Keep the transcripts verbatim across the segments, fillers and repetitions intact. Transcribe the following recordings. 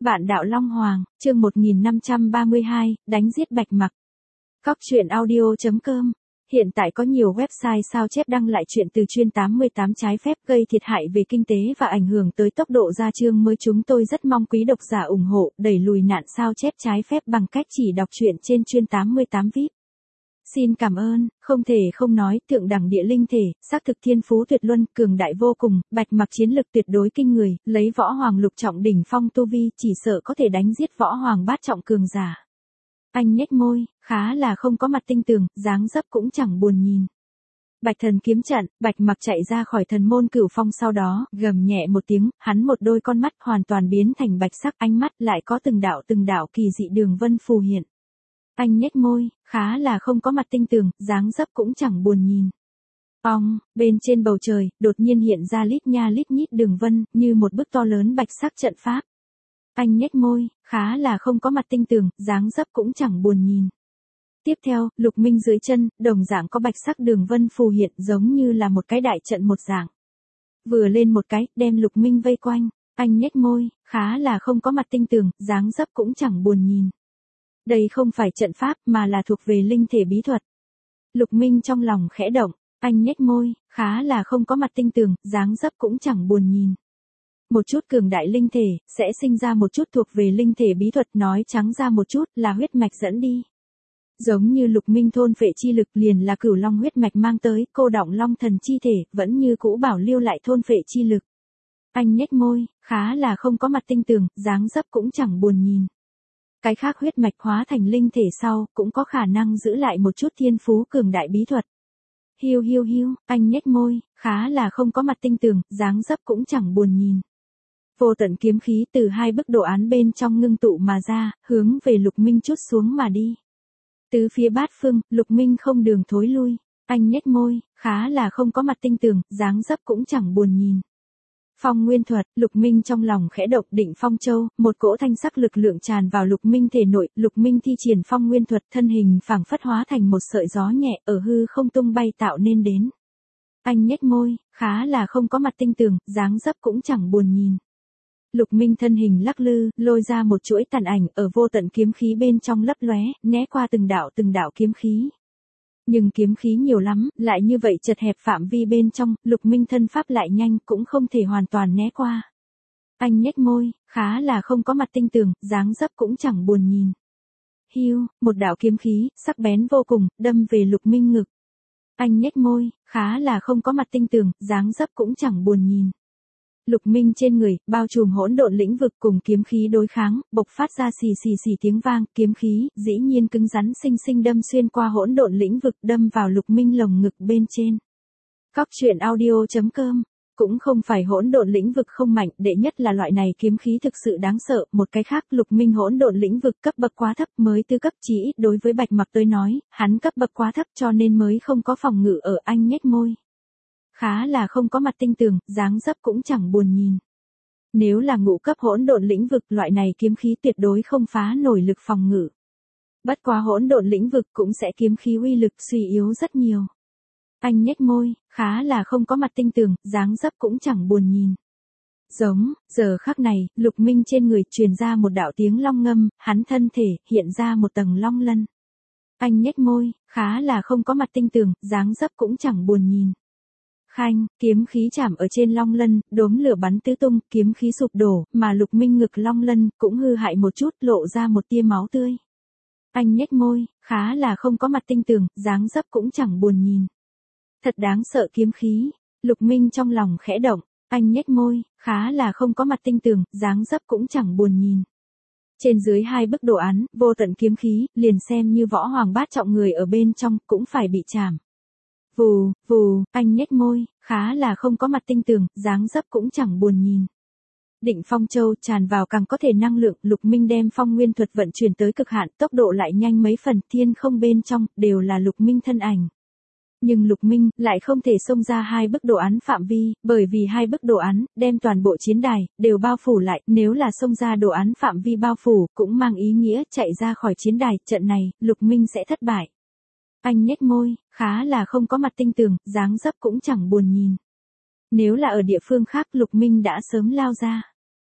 Vạn đạo Long Hoàng, chương một nghìn năm trăm ba mươi hai, đánh giết Bạch Mặc. Cóc truyện audio chấm com. Hiện tại có nhiều website sao chép đăng lại chuyện từ chuyên tám mươi tám trái phép gây thiệt hại về kinh tế và ảnh hưởng tới tốc độ ra chương mới. Chúng tôi rất mong quý độc giả ủng hộ, đẩy lùi nạn sao chép trái phép bằng cách chỉ đọc truyện trên chuyên tám mươi tám vi ai pi. Xin cảm ơn, không thể không nói, thượng đẳng địa linh thể, xác thực thiên phú tuyệt luân, cường đại vô cùng, Bạch Mặc chiến lực tuyệt đối kinh người, lấy võ hoàng lục trọng đỉnh phong tu vi, chỉ sợ có thể đánh giết võ hoàng bát trọng cường giả. Anh nhếch môi, khá là không có mặt tinh tường, dáng dấp cũng chẳng buồn nhìn. Bạch thần kiếm trận, Bạch Mặc chạy ra khỏi thần môn Cửu Phong, sau đó, gầm nhẹ một tiếng, hắn một đôi con mắt hoàn toàn biến thành bạch sắc, ánh mắt lại có từng đạo từng đạo kỳ dị đường vân phù hiện. Anh nhếch môi, khá là không có mặt tinh tường, dáng dấp cũng chẳng buồn nhìn. Ong, bên trên bầu trời, đột nhiên hiện ra lít nha lít nhít đường vân, như một bức to lớn bạch sắc trận pháp. Anh nhếch môi, khá là không có mặt tinh tường, dáng dấp cũng chẳng buồn nhìn. Tiếp theo, Lục Minh dưới chân, đồng dạng có bạch sắc đường vân phù hiện, giống như là một cái đại trận một dạng. Vừa lên một cái, đem Lục Minh vây quanh. Anh nhếch môi, khá là không có mặt tinh tường, dáng dấp cũng chẳng buồn nhìn. Đây không phải trận pháp mà là thuộc về linh thể bí thuật. Lục Minh trong lòng khẽ động, anh nhếch môi, khá là không có mặt tinh tường, dáng dấp cũng chẳng buồn nhìn. Một chút cường đại linh thể, sẽ sinh ra một chút thuộc về linh thể bí thuật, nói trắng ra một chút là huyết mạch dẫn đi. Giống như Lục Minh thôn phệ chi lực liền là Cửu Long huyết mạch mang tới, cô đọng long thần chi thể, vẫn như cũ bảo lưu lại thôn phệ chi lực. Anh nhếch môi, khá là không có mặt tinh tường, dáng dấp cũng chẳng buồn nhìn. Cái khác huyết mạch hóa thành linh thể sau, cũng có khả năng giữ lại một chút thiên phú cường đại bí thuật. Hiu hiu hiu, anh nhếch môi, khá là không có mặt tinh tường, dáng dấp cũng chẳng buồn nhìn. Vô tận kiếm khí từ hai bức đồ án bên trong ngưng tụ mà ra, hướng về Lục Minh chút xuống mà đi. Tứ phía bát phương, Lục Minh không đường thối lui. Anh nhếch môi, khá là không có mặt tinh tường, dáng dấp cũng chẳng buồn nhìn. Phong nguyên thuật, Lục Minh trong lòng khẽ động, định phong châu, một cỗ thanh sắc lực lượng tràn vào Lục Minh thể nội, Lục Minh thi triển phong nguyên thuật, thân hình phảng phất hóa thành một sợi gió nhẹ, ở hư không tung bay tạo nên đến. Anh nhếch môi, khá là không có mặt tinh tường, dáng dấp cũng chẳng buồn nhìn. Lục Minh thân hình lắc lư, lôi ra một chuỗi tàn ảnh, ở vô tận kiếm khí bên trong lấp lóe, né qua từng đạo từng đạo kiếm khí. Nhưng kiếm khí nhiều lắm, lại như vậy chật hẹp phạm vi bên trong, Lục Minh thân pháp lại nhanh, cũng không thể hoàn toàn né qua. Anh nhếch môi, khá là không có mặt tinh tường, dáng dấp cũng chẳng buồn nhìn. Hiu, một đạo kiếm khí, sắc bén vô cùng, đâm về Lục Minh ngực. Anh nhếch môi, khá là không có mặt tinh tường, dáng dấp cũng chẳng buồn nhìn. Lục Minh trên người, bao trùm hỗn độn lĩnh vực cùng kiếm khí đối kháng, bộc phát ra xì xì xì tiếng vang, kiếm khí, dĩ nhiên cứng rắn xinh xinh đâm xuyên qua hỗn độn lĩnh vực, đâm vào Lục Minh lồng ngực bên trên. Cóc truyện audio chấm com. Cũng không phải hỗn độn lĩnh vực không mạnh, đệ nhất là loại này kiếm khí thực sự đáng sợ, một cái khác, Lục Minh hỗn độn lĩnh vực cấp bậc quá thấp, mới tư cấp, chỉ ít đối với Bạch Mặc tới nói, hắn cấp bậc quá thấp cho nên mới không có phòng ngự ở. Anh nhếch môi, khá là không có mặt tinh tường, dáng dấp cũng chẳng buồn nhìn. Nếu là ngũ cấp hỗn độn lĩnh vực, loại này kiếm khí tuyệt đối không phá nổi lực phòng ngự. Bất quá hỗn độn lĩnh vực cũng sẽ kiếm khí uy lực suy yếu rất nhiều. Anh nhếch môi, khá là không có mặt tinh tường, dáng dấp cũng chẳng buồn nhìn. Giống, giờ khắc này, Lục Minh trên người truyền ra một đạo tiếng long ngâm, hắn thân thể hiện ra một tầng long lân. Anh nhếch môi, khá là không có mặt tinh tường, dáng dấp cũng chẳng buồn nhìn. Khanh, kiếm khí chạm ở trên long lân, đốm lửa bắn tứ tung, kiếm khí sụp đổ, mà Lục Minh ngực long lân cũng hư hại một chút, lộ ra một tia máu tươi. Anh nhếch môi, khá là không có mặt tinh tường, dáng dấp cũng chẳng buồn nhìn. Thật đáng sợ kiếm khí. Lục Minh trong lòng khẽ động, anh nhếch môi, khá là không có mặt tinh tường, dáng dấp cũng chẳng buồn nhìn. Trên dưới hai bức đồ án, vô tận kiếm khí, liền xem như võ hoàng bát trọng người ở bên trong, cũng phải bị chạm. Vù, vù, anh nhếch môi, khá là không có mặt tinh tường, dáng dấp cũng chẳng buồn nhìn. Định phong châu tràn vào càng có thể năng lượng, Lục Minh đem phong nguyên thuật vận chuyển tới cực hạn, tốc độ lại nhanh mấy phần, thiên không bên trong, đều là Lục Minh thân ảnh. Nhưng Lục Minh lại không thể xông ra hai bức đồ án phạm vi, bởi vì hai bức đồ án, đem toàn bộ chiến đài, đều bao phủ lại, nếu là xông ra đồ án phạm vi bao phủ, cũng mang ý nghĩa chạy ra khỏi chiến đài, trận này, Lục Minh sẽ thất bại. Anh nhếch môi, khá là không có mặt tinh tường, dáng dấp cũng chẳng buồn nhìn. Nếu là ở địa phương khác, Lục Minh đã sớm lao ra.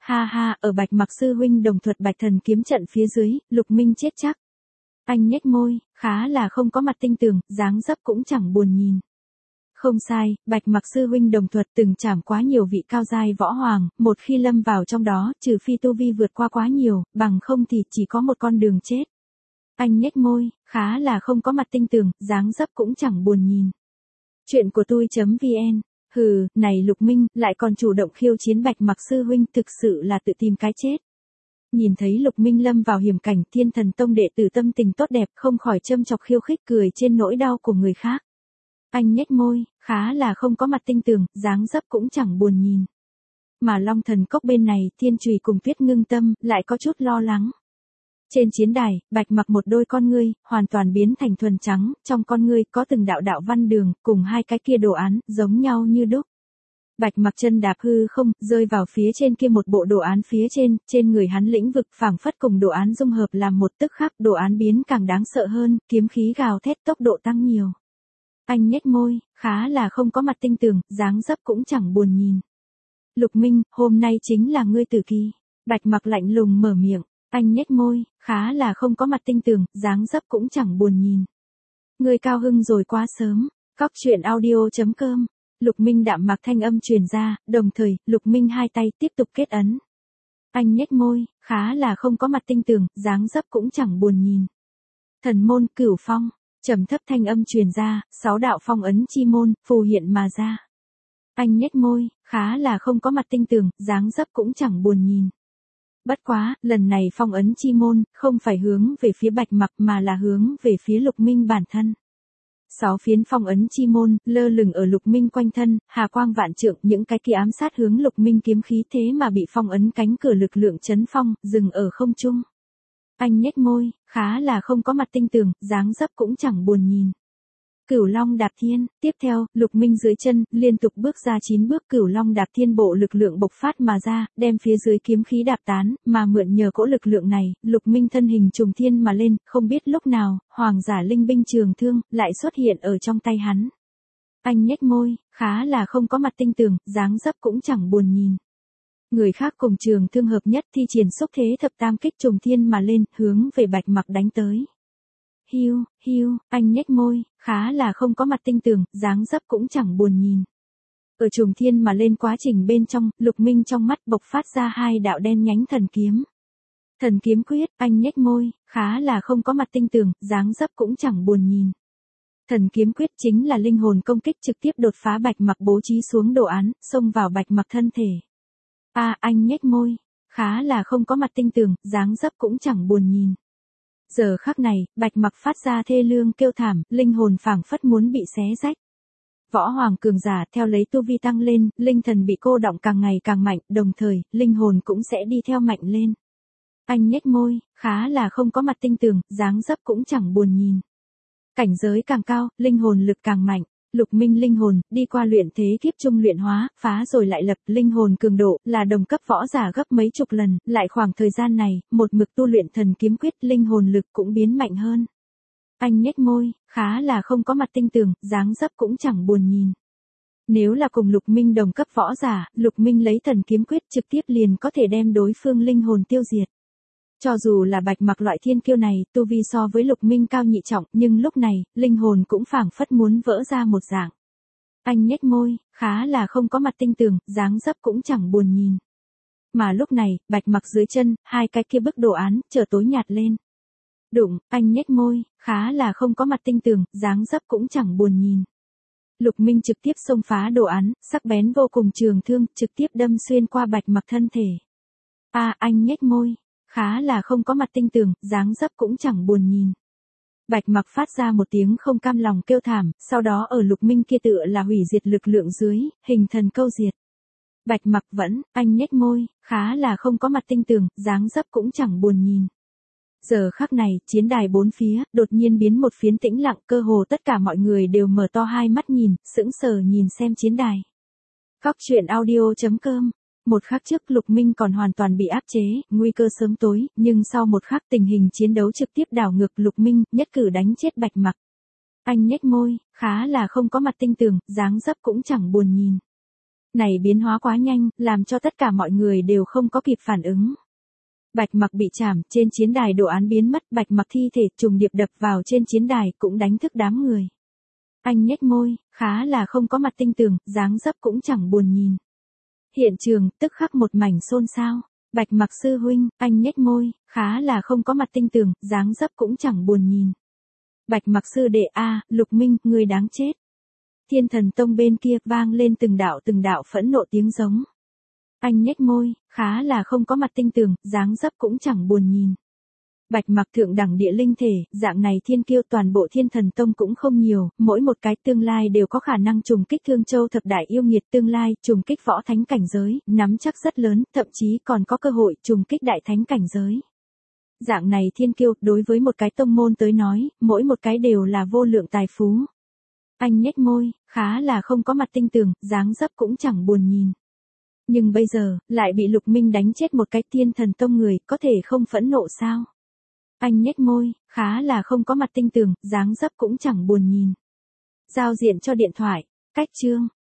Ha ha, ở Bạch Mặc sư huynh đồng thuật Bạch Thần kiếm trận phía dưới, Lục Minh chết chắc. Anh nhếch môi, khá là không có mặt tinh tường, dáng dấp cũng chẳng buồn nhìn. Không sai, Bạch Mặc sư huynh đồng thuật từng trảm quá nhiều vị cao giai võ hoàng, một khi lâm vào trong đó, trừ phi tu vi vượt qua quá nhiều, bằng không thì chỉ có một con đường chết. Anh nhếch môi, khá là không có mặt tinh tường, dáng dấp cũng chẳng buồn nhìn. Chuyện của tôi.vn. Hừ, này Lục Minh, lại còn chủ động khiêu chiến Bạch Mặc sư huynh, thực sự là tự tìm cái chết. Nhìn thấy Lục Minh lâm vào hiểm cảnh, Thiên Thần Tông đệ tử tâm tình tốt đẹp, không khỏi châm chọc khiêu khích cười trên nỗi đau của người khác. Anh nhếch môi, khá là không có mặt tinh tường, dáng dấp cũng chẳng buồn nhìn. Mà Long Thần Cốc bên này, Thiên Trùy cùng Tuyết Ngưng Tâm, lại có chút lo lắng. Trên chiến đài, Bạch Mặc một đôi con ngươi, hoàn toàn biến thành thuần trắng, trong con ngươi có từng đạo đạo văn đường, cùng hai cái kia đồ án, giống nhau như đúc. Bạch Mặc chân đạp hư không, rơi vào phía trên kia một bộ đồ án phía trên, trên người hắn lĩnh vực phảng phất cùng đồ án dung hợp làm một tức khắc, đồ án biến càng đáng sợ hơn, kiếm khí gào thét tốc độ tăng nhiều. Anh nhếch môi, khá là không có mặt tinh tường, dáng dấp cũng chẳng buồn nhìn. Lục Minh, hôm nay chính là ngươi tử kỳ. Bạch Mặc lạnh lùng mở miệng, anh nhếch môi, khá là không có mặt tinh tường, dáng dấp cũng chẳng buồn nhìn. Ngươi cao hưng rồi quá sớm. Cóc truyện audio.com. Lục Minh đạm mạc thanh âm truyền ra, đồng thời, Lục Minh hai tay tiếp tục kết ấn. Anh nhếch môi, khá là không có mặt tinh tường, dáng dấp cũng chẳng buồn nhìn. Thần môn Cửu Phong, trầm thấp thanh âm truyền ra, sáu đạo phong ấn chi môn, phù hiện mà ra. Anh nhếch môi, khá là không có mặt tinh tường, dáng dấp cũng chẳng buồn nhìn. Bất quá, lần này phong ấn chi môn, không phải hướng về phía Bạch Mặc mà là hướng về phía Lục Minh bản thân. Sáu phiến phong ấn chi môn, lơ lửng ở Lục Minh quanh thân, hà quang vạn trượng, những cái kia ám sát hướng Lục Minh kiếm khí thế mà bị phong ấn cánh cửa lực lượng chấn phong, dừng ở không trung. Anh nhếch môi, khá là không có mặt tinh tường, dáng dấp cũng chẳng buồn nhìn. Cửu Long đạp thiên, tiếp theo, Lục Minh dưới chân, liên tục bước ra chín bước Cửu Long đạp thiên bộ lực lượng bộc phát mà ra, đem phía dưới kiếm khí đạp tán, mà mượn nhờ cỗ lực lượng này, Lục Minh thân hình trùng thiên mà lên, không biết lúc nào, hoàng giả linh binh trường thương, lại xuất hiện ở trong tay hắn. Anh nhếch môi, khá là không có mặt tinh tường, dáng dấp cũng chẳng buồn nhìn. Người khác cùng trường thương hợp nhất thi triển xúc thế thập tam kích trùng thiên mà lên, hướng về Bạch Mặc đánh tới. Hiu, hiu, anh nhếch môi, khá là không có mặt tinh tường, dáng dấp cũng chẳng buồn nhìn. Ở trùng thiên mà lên quá trình bên trong, Lục Minh trong mắt bộc phát ra hai đạo đen nhánh thần kiếm. Thần kiếm quyết, anh nhếch môi, khá là không có mặt tinh tường, dáng dấp cũng chẳng buồn nhìn. Thần kiếm quyết chính là linh hồn công kích trực tiếp đột phá Bạch Mặc bố trí xuống đồ án, xông vào Bạch Mặc thân thể. A, à, anh nhếch môi, khá là không có mặt tinh tường, dáng dấp cũng chẳng buồn nhìn. Giờ khắc này, Bạch Mặc phát ra thê lương kêu thảm, linh hồn phảng phất muốn bị xé rách. Võ hoàng cường giả theo lấy tu vi tăng lên, linh thần bị cô đọng càng ngày càng mạnh, đồng thời, linh hồn cũng sẽ đi theo mạnh lên. Anh nhếch môi, khá là không có mặt tinh tường, dáng dấp cũng chẳng buồn nhìn. Cảnh giới càng cao, linh hồn lực càng mạnh. Lục Minh linh hồn, đi qua luyện thế kiếp trung luyện hóa, phá rồi lại lập, linh hồn cường độ, là đồng cấp võ giả gấp mấy chục lần, lại khoảng thời gian này, một mực tu luyện thần kiếm quyết, linh hồn lực cũng biến mạnh hơn. Anh nhếch môi, khá là không có mặt tinh tường, dáng dấp cũng chẳng buồn nhìn. Nếu là cùng Lục Minh đồng cấp võ giả, Lục Minh lấy thần kiếm quyết trực tiếp liền có thể đem đối phương linh hồn tiêu diệt. Cho dù là Bạch Mặc loại thiên kiêu này, tu vi so với Lục Minh cao nhị trọng, nhưng lúc này, linh hồn cũng phảng phất muốn vỡ ra một dạng. Anh nhếch môi, khá là không có mặt tinh tường, dáng dấp cũng chẳng buồn nhìn. Mà lúc này, Bạch Mặc dưới chân, hai cái kia bức đồ án, trở tối nhạt lên. Đụng, anh nhếch môi, khá là không có mặt tinh tường, dáng dấp cũng chẳng buồn nhìn. Lục Minh trực tiếp xông phá đồ án, sắc bén vô cùng trường thương, trực tiếp đâm xuyên qua Bạch Mặc thân thể. A, à, anh nhếch môi, khá là không có mặt tinh tường, dáng dấp cũng chẳng buồn nhìn. Bạch Mặc phát ra một tiếng không cam lòng kêu thảm, sau đó ở Lục Minh kia tựa là hủy diệt lực lượng dưới, hình thần câu diệt. Bạch Mặc vẫn, anh nhếch môi, khá là không có mặt tinh tường, dáng dấp cũng chẳng buồn nhìn. Giờ khắc này, chiến đài bốn phía, đột nhiên biến một phiến tĩnh lặng, cơ hồ tất cả mọi người đều mở to hai mắt nhìn, sững sờ nhìn xem chiến đài. Cóc truyện audio.com. Một khắc trước Lục Minh còn hoàn toàn bị áp chế, nguy cơ sớm tối, nhưng sau một khắc tình hình chiến đấu trực tiếp đảo ngược Lục Minh, nhất cử đánh chết Bạch Mặc. Anh nhếch môi, khá là không có mặt tinh tường, dáng dấp cũng chẳng buồn nhìn. Này biến hóa quá nhanh, làm cho tất cả mọi người đều không có kịp phản ứng. Bạch Mặc bị chảm, trên chiến đài đồ án biến mất, Bạch Mặc thi thể trùng điệp đập vào trên chiến đài cũng đánh thức đám người. Anh nhếch môi, khá là không có mặt tinh tường, dáng dấp cũng chẳng buồn nhìn. Hiện trường, tức khắc một mảnh xôn xao. Bạch Mặc sư huynh, anh nhếch môi, khá là không có mặt tinh tường, dáng dấp cũng chẳng buồn nhìn. Bạch Mặc sư đệ a, Lục Minh, ngươi đáng chết. Thiên Thần Tông bên kia vang lên từng đạo từng đạo phẫn nộ tiếng giống. Anh nhếch môi, khá là không có mặt tinh tường, dáng dấp cũng chẳng buồn nhìn. Bạch Mặc thượng đẳng địa linh thể, dạng này thiên kiêu toàn bộ Thiên Thần Tông cũng không nhiều, mỗi một cái tương lai đều có khả năng trùng kích Thương Châu thập đại yêu nghiệt, tương lai trùng kích võ thánh cảnh giới, nắm chắc rất lớn, thậm chí còn có cơ hội trùng kích đại thánh cảnh giới. Dạng này thiên kiêu, đối với một cái tông môn tới nói, mỗi một cái đều là vô lượng tài phú. Anh nhếch môi, khá là không có mặt tinh tường, dáng dấp cũng chẳng buồn nhìn. Nhưng bây giờ, lại bị Lục Minh đánh chết một cái Thiên Thần Tông người, có thể không phẫn nộ sao? Anh nhếch môi, khá là không có mặt tinh tường, dáng dấp cũng chẳng buồn nhìn. Giao diện cho điện thoại, cách chương.